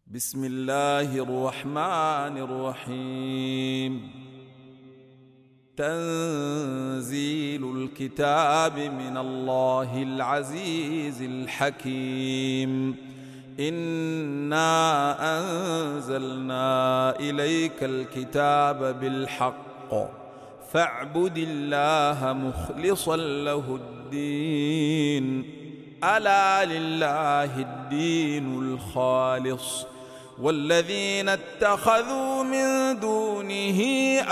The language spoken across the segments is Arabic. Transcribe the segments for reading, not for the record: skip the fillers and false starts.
بسم الله الرحمن الرحيم. تنزيل الكتاب من الله العزيز الحكيم. إنا أنزلنا إليك الكتاب بالحق فاعبد الله مخلصا له الدين. ألا لله الدين الخالص والذين اتخذوا من دونه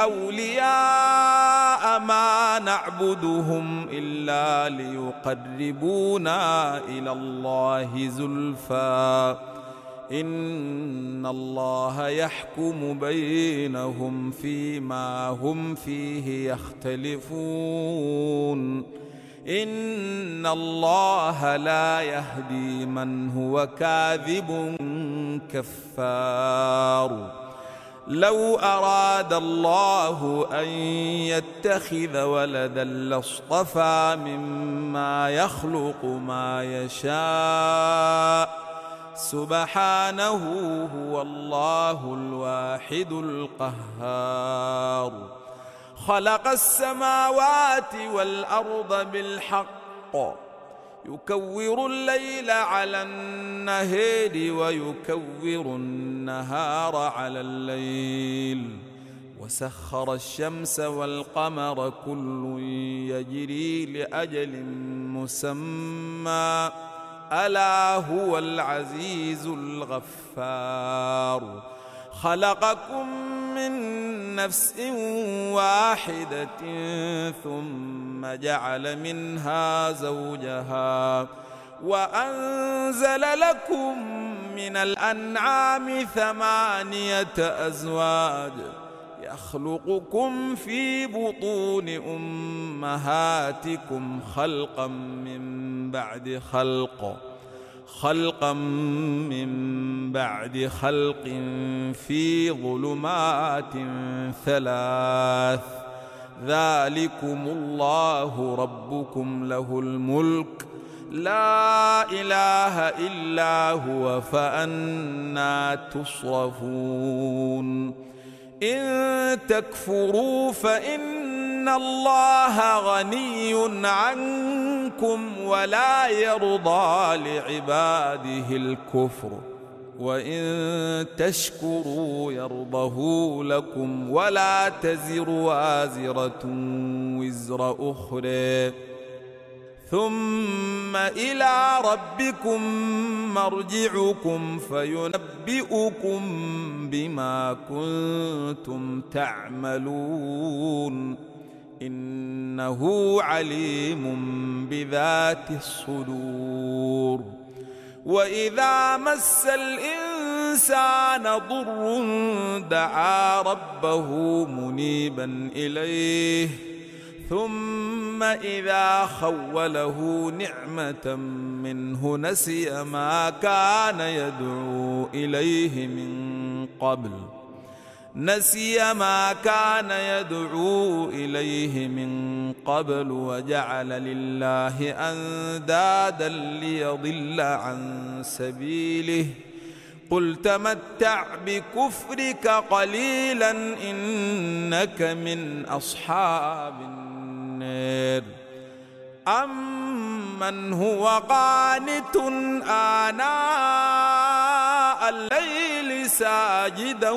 أولياء ما نعبدهم إلا ليقربونا إلى الله زلفى إن الله يحكم بينهم فيما هم فيه يختلفون. إن الله لا يهدي من هو كاذب كفار. لو أراد الله أن يتخذ ولدا لاصطفى مما يخلق ما يشاء سبحانه هو الله الواحد القهار. خلق السماوات والأرض بالحق يكور الليل على النهار ويكور النهار على الليل وسخر الشمس والقمر كل يجري لأجل مسمى ألا هو العزيز الغفار. خلقكم من نفس واحدة ثم جعل منها زوجها وأنزل لكم من الأنعام 8 أزواج يخلقكم في بطون أمهاتكم خلقا من بعد خلق في ظلمات 3 ذلكم الله ربكم له الملك لا إله إلا هو فأنى تصرفون. إن تكفروا فإن الله غني عنكم ولا يرضى لعباده الكفر وإن تشكروا يرضه لكم ولا تزر وازرة وزر أخرى ثم إلى ربكم مرجعكم فينبئكم بما كنتم تعملون إنه عليم بذات الصدور. وإذا مس الإنسان ضر دعا ربه منيبا إليه ثم إذا خوله نعمة منه نسي ما كان يدعو إليه من قبل وجعل لله أندادا ليضل عن سبيله. قل تمتع بكفرك قليلا إنك من أصحاب النار. أمن هو قانت آناء الليل ساجدا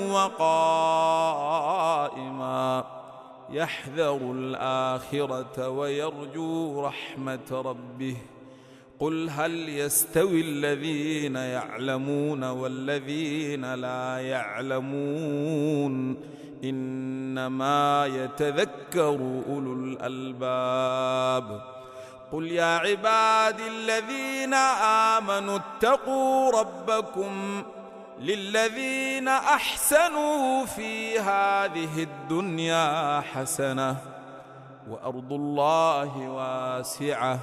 وقائما يحذر الآخرة ويرجو رحمة ربه. قل هل يستوي الذين يعلمون والذين لا يعلمون إنما يتذكر أولو الألباب. قل يا عبادي الذين آمنوا اتقوا ربكم للذين أحسنوا في هذه الدنيا حسنة وأرض الله واسعة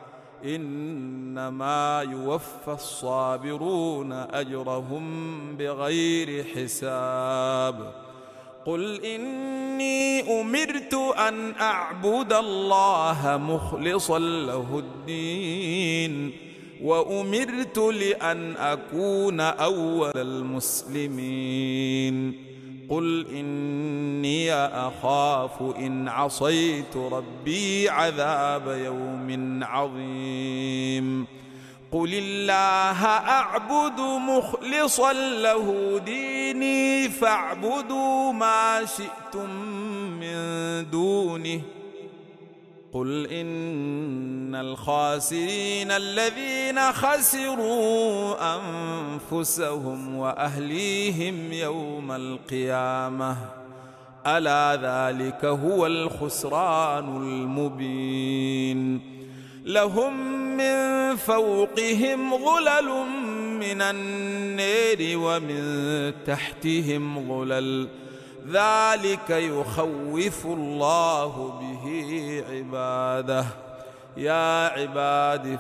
إنما يوفى الصابرون أجرهم بغير حساب. قل إني أمرت أن أعبد الله مخلصا له الدين وأمرت لأن أكون أول المسلمين قل إني أخاف إن عصيت ربي عذاب يوم عظيم قل الله أعبد مخلصا له ديني فاعبدوا ما شئتم من دونه قل إن الخاسرين الذين خسروا أنفسهم وأهليهم يوم القيامة ألا ذلك هو الخسران المبين لهم من فوقهم ظلل من النار ومن تحتهم ظلل ذلك يخوف الله به عباده يا عباد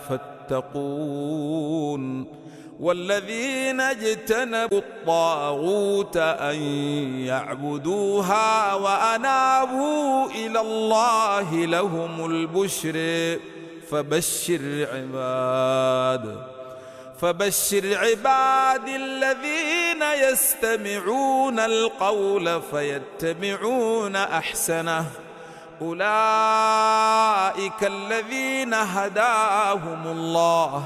فاتقون والذين اجتنبوا الطاغوت أن يعبدوها وأنابوا إلى الله لهم البشر فبشر عباد الذين يستمعون القول فيتبعون أحسنه أولئك الذين هداهم الله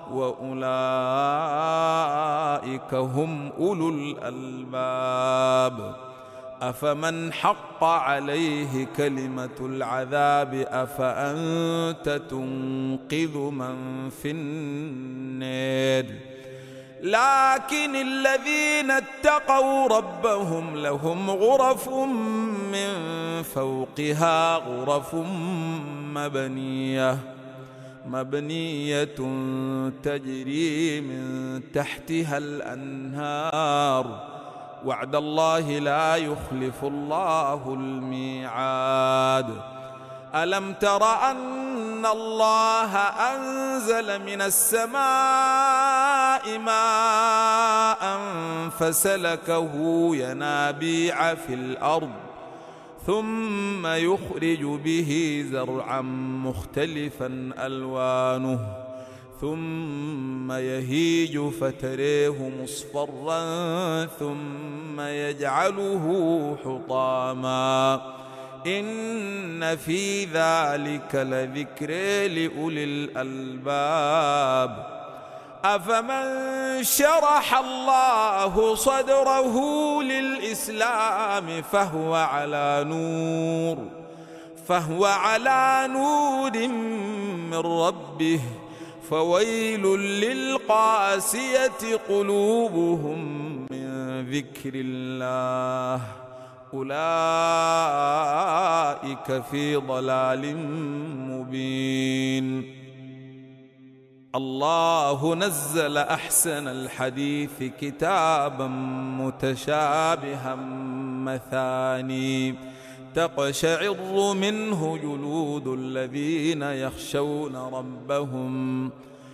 وأولئك هم أولو الألباب أفمن حق عليه كلمة العذاب أفأنت تنقذ من في النار لكن الذين اتقوا ربهم لهم غرف من فوقها غرف مبنية تجري من تحتها الأنهار وعد الله لا يخلف الله الميعاد ألم تر أن الله أنزل من السماء ماء فسلكه ينابيع في الأرض ثم يخرج به زرعا مختلفا ألوانه ثم يهيج فتريه مصفرا ثم يجعله حطاما إن في ذلك لذكر لأولي الألباب أفمن شرح الله صدره للإسلام فهو على نور من ربه فويل للقاسية قلوبهم من ذكر الله أولئك في ضلال مبين الله نزل أحسن الحديث كتابا متشابها مثاني تقشعر منه جلود الذين يخشون ربهم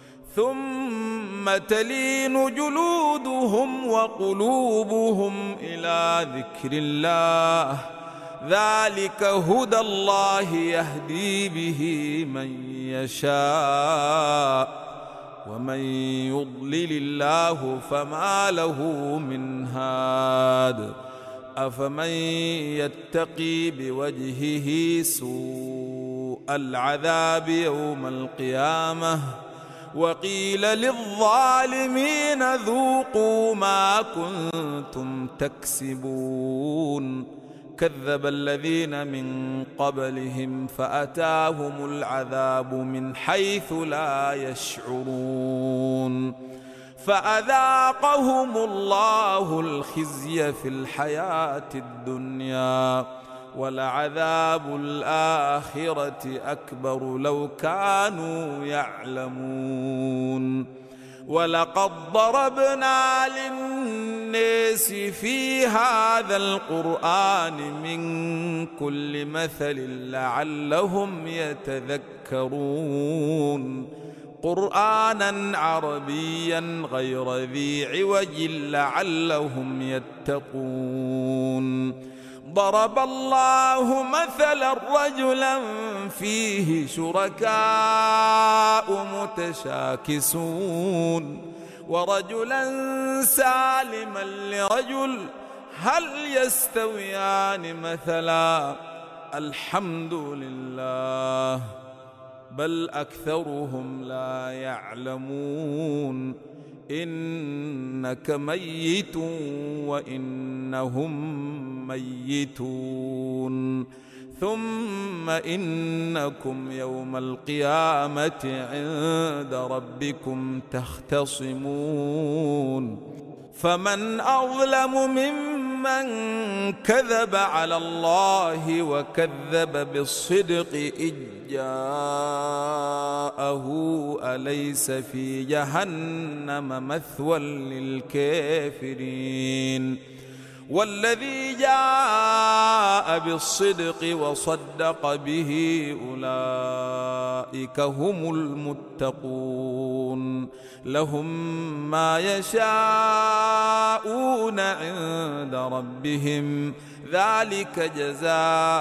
ثم تلين جلودهم وقلوبهم إلى ذكر الله ذلك هدى الله يهدي به من يشاء ومن يضلل الله فما له من هاد أفمن يتقي بوجهه سوء العذاب يوم القيامة وقيل للظالمين ذوقوا ما كنتم تكسبون كذب الذين من قبلهم فأتاهم العذاب من حيث لا يشعرون فأذاقهم الله الخزي في الحياة الدنيا ولعذاب الآخرة أكبر لو كانوا يعلمون ولقد ضربنا للناس في هذا القرآن من كل مثل لعلهم يتذكرون قرآنا عربيا غير ذي عوج لعلهم يتقون ضرب الله مثلا رجلا فيه شركاء متشاكسون ورجلا سالما لرجل هل يستويان مثلا الحمد لله بل أكثرهم لا يعلمون إنك ميت وإنهم ميتون ثم إنكم يوم القيامة عند ربكم تختصمون فمن أظلم ممن كذب على الله وكذب بالصدق إذ جاءه أليس في جهنم مثوى للكافرين والذي جاء بالصدق وصدق به أولئك هم المتقون لهم ما يشاءون عند ربهم ذلك جزاء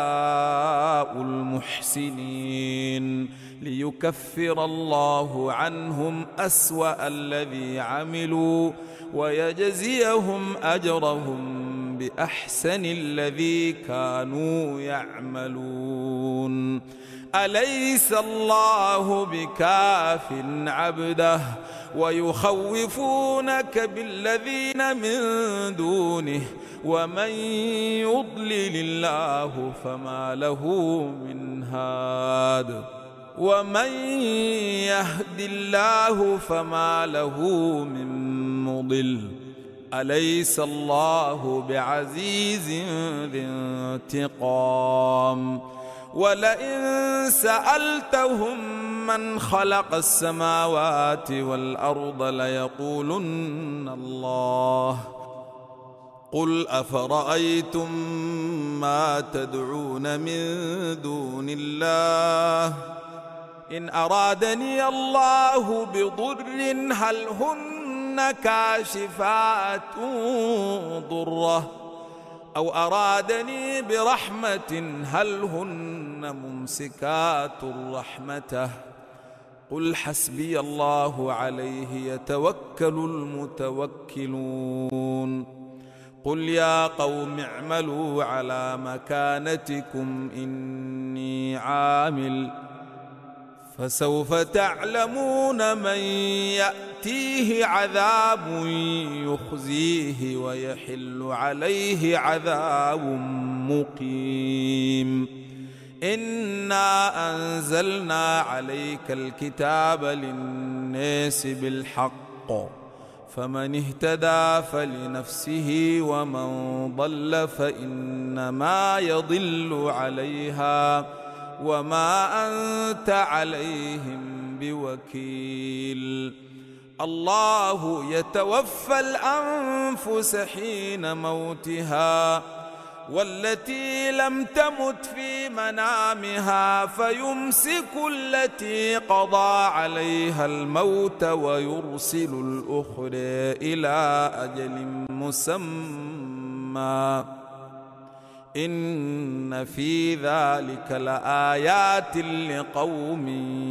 المحسنين ليكفر الله عنهم أسوأ الذي عملوا ويجزيهم أجرهم بأحسن الذي كانوا يعملون أليس الله بكاف عبده ويخوفونك بالذين من دونه ومن يضلل الله فما له من هاد ومن يهد الله فما له من مضل أليس الله بعزيز ذي انتقام ولئن سألتهم من خلق السماوات والأرض ليقولن الله قل أفرأيتم ما تدعون من دون الله إن أرادني الله بضر هل هن كاشفات ضره أو أرادني برحمة هل هن ممسكات رحمته قل حسبي الله عليه يتوكل المتوكلون قل يا قوم اعملوا على مكانتكم إني عامل فسوف تعلمون من يأتيه عذاب يخزيه ويحل عليه عذاب مقيم إنا أنزلنا عليك الكتاب للناس بالحق فمن اهتدى فلنفسه ومن ضل فإنما يضل عليها وما أنت عليهم بوكيل الله يتوفى الأنفس حين موتها والتي لم تمت في منامها فيمسك التي قضى عليها الموت ويرسل الأخرى إلى أجل مسمى إن في ذلك لآيات لقوم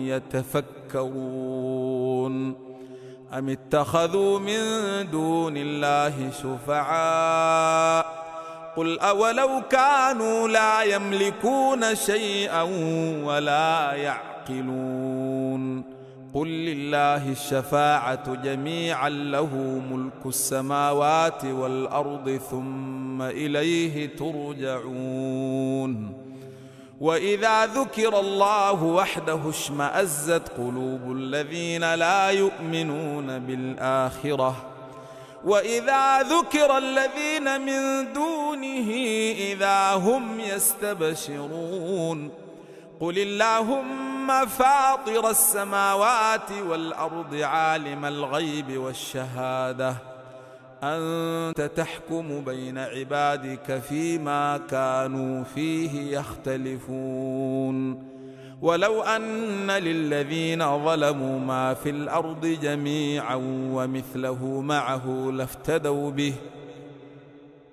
يتفكرون أم اتخذوا من دون الله شفعاء قل أولو كانوا لا يملكون شيئا ولا يعقلون قل لله الشفاعة جميعا له ملك السماوات والأرض ثم إليه ترجعون وإذا ذكر الله وحده اشمأزت قلوب الذين لا يؤمنون بالآخرة وإذا ذكر الذين من دونه إذا هم يستبشرون قل اللهم فاطر السماوات والأرض عالم الغيب والشهادة أنت تحكم بين عبادك فيما كانوا فيه يختلفون ولو أن للذين ظلموا ما في الأرض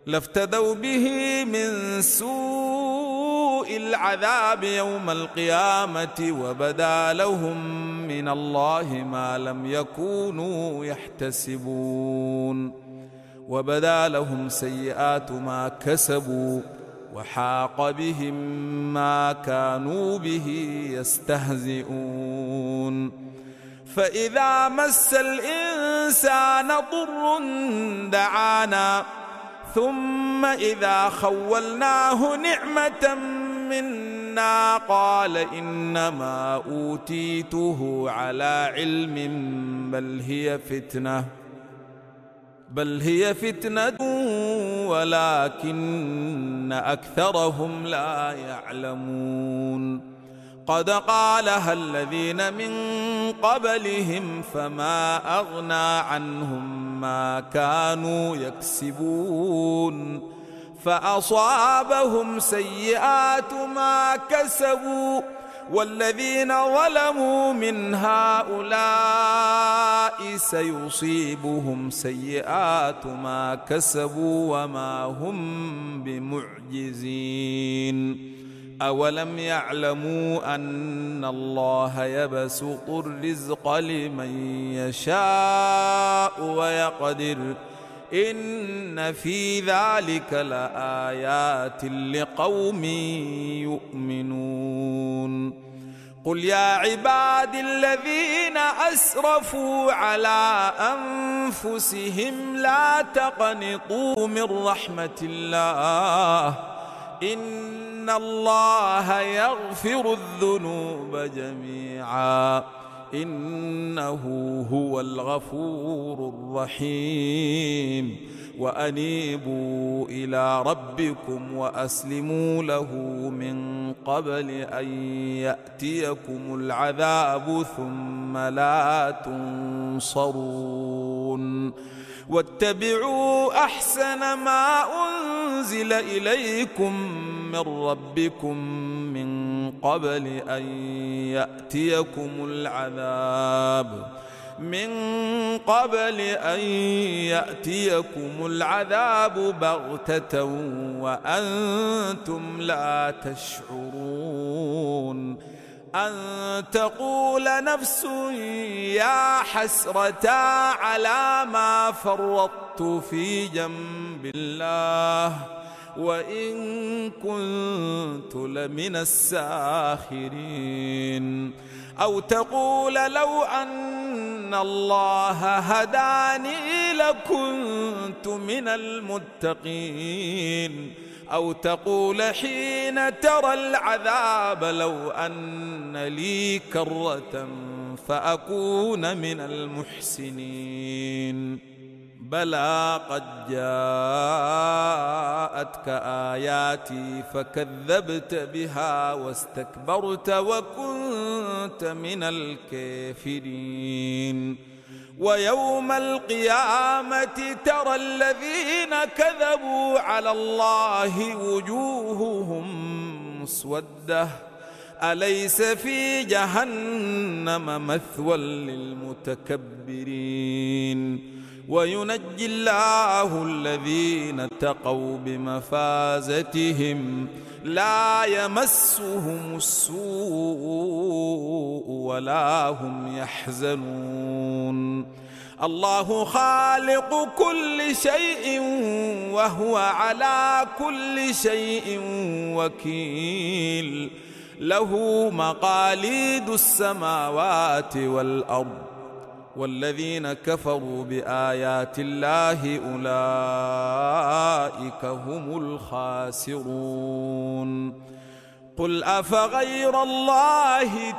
لافتدوا به من سوء العذاب يوم القيامة وبدا لهم من الله ما لم يكونوا يحتسبون وبدا لهم سيئات ما كسبوا وحاق بهم ما كانوا به يستهزئون فإذا مس الإنسان ضر دعانا ثم إذا خولناه نعمة منا قال إنما أوتيته على علم بل هي فتنة ولكن أكثرهم لا يعلمون قد قالها الذين من قبلهم فما أغنى عنهم ما كانوا يكسبون فأصابهم سيئات ما كسبوا والذين ظلموا من هؤلاء سيصيبهم سيئات ما كسبوا وما هم بمعجزين أولم يعلموا أن الله يبسط الرزق لمن يشاء ويقدر إن في ذلك لآيات لقوم يؤمنون قل يا عباد الذين أسرفوا على أنفسهم لا تقنطوا من رحمة الله إن الله يغفر الذنوب جميعا إنه هو الغفور الرحيم وأنيبوا إلى ربكم وأسلموا له من قبل أن يأتيكم العذاب ثم لا تنصرون واتبعوا أحسن ما أنزل إليكم من ربكم من قبل أن يأتيكم العذاب بغتة وأنتم لا تشعرون أن تقول نفس يا حسرة على ما فرطت في جنب الله وإن كنت لمن الساخرين أو تقول لو أن الله هداني لكنت من المتقين أو تقول حين ترى العذاب لو أن لي كرة فأكون من المحسنين بلى قد جاءتك آياتي فكذبت بها واستكبرت وكنت من الكافرين ويوم القيامة ترى الذين كذبوا على الله وجوههم مسودة أليس في جهنم مثوى للمتكبرين وينجي الله الذين اتقوا بمفازتهم لا يمسهم السوء ولا هم يحزنون الله خالق كل شيء وهو على كل شيء وكيل له مقاليد السماوات والأرض والذين كفروا بآيات الله أولئك هم الخاسرون قل أفغير الله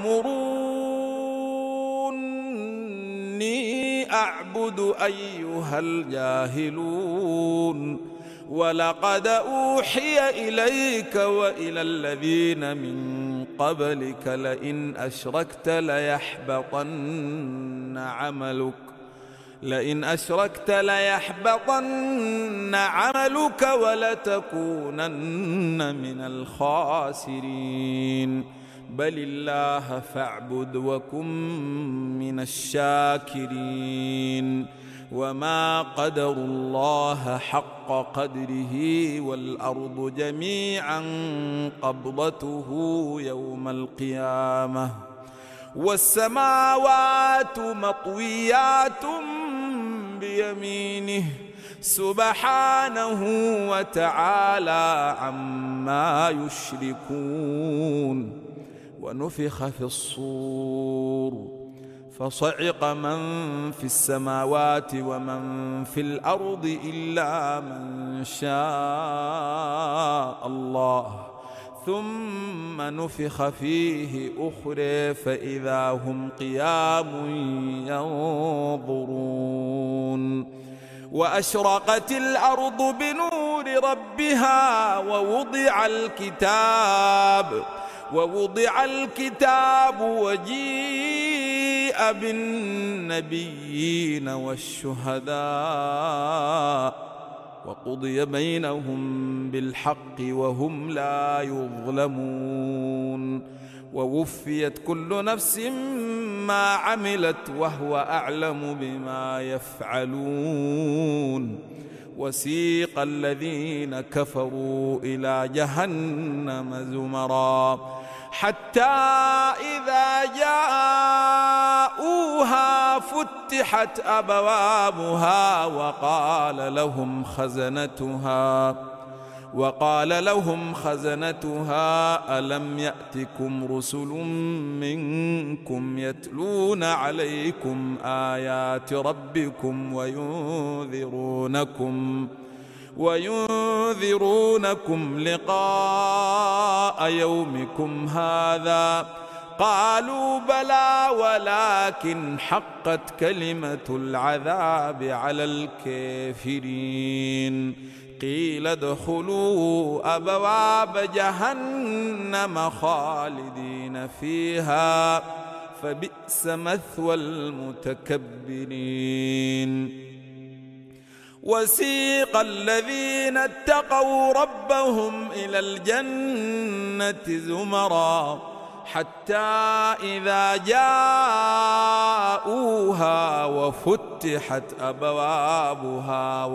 تأمروني أعبد أيها الجاهلون ولقد أوحي إليك وإلى الذين من قبلك لئن أشركت ليحبطن عملك ولتكونن من الخاسرين بل الله فاعبد وكن من الشاكرين وما قدروا الله حق قدره والأرض جميعا قبضته يوم القيامة والسماوات مطويات بيمينه سبحانه وتعالى عما يشركون. ونفخ في الصور فصعق من في السماوات ومن في الأرض إلا من شاء الله ثم نفخ فيه أخرى فإذا هم قيام ينظرون. وأشرقت الأرض بنور ربها ووضع الكتاب وجيء بالنبيين والشهداء وقضي بينهم بالحق وهم لا يظلمون. ووفيت كل نفس ما عملت وهو أعلم بما يفعلون. وسيق الذين كفروا إلى جهنم زمرا حتى إذا جاءوها فتحت أبوابها وقال لهم خزنتها ألم يأتكم رسل منكم يتلون عليكم آيات ربكم وينذرونكم لقاء يومكم هذا قالوا بلى ولكن حقت كلمة العذاب على الكافرين قيل ادخلوا أبواب جهنم خالدين فيها فبئس مثوى المتكبرين. وسيق الذين اتقوا ربهم إلى الجنة زمرا حتى إذا جاءوها وفتحت أبوابها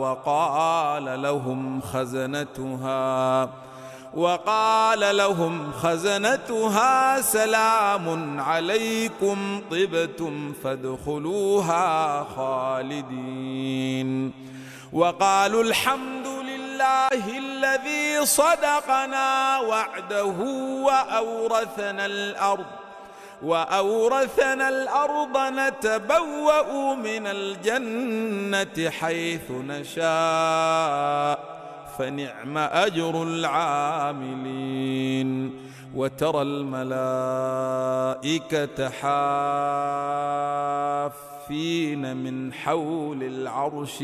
وقال لهم خزنتها سلام عليكم طبتم فادخلوها خالدين. وقالوا الحمد لله الذي صدقنا وعده وأورثنا الأرض نتبوأ من الجنة حيث نشاء فنعم أجر العاملين. وترى الملائكة حافين من حول العرش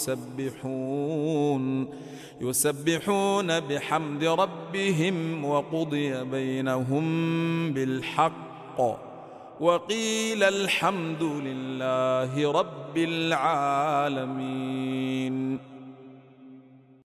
يسبحون بحمد ربهم وقضي بينهم بالحق وقيل الحمد لله رب العالمين.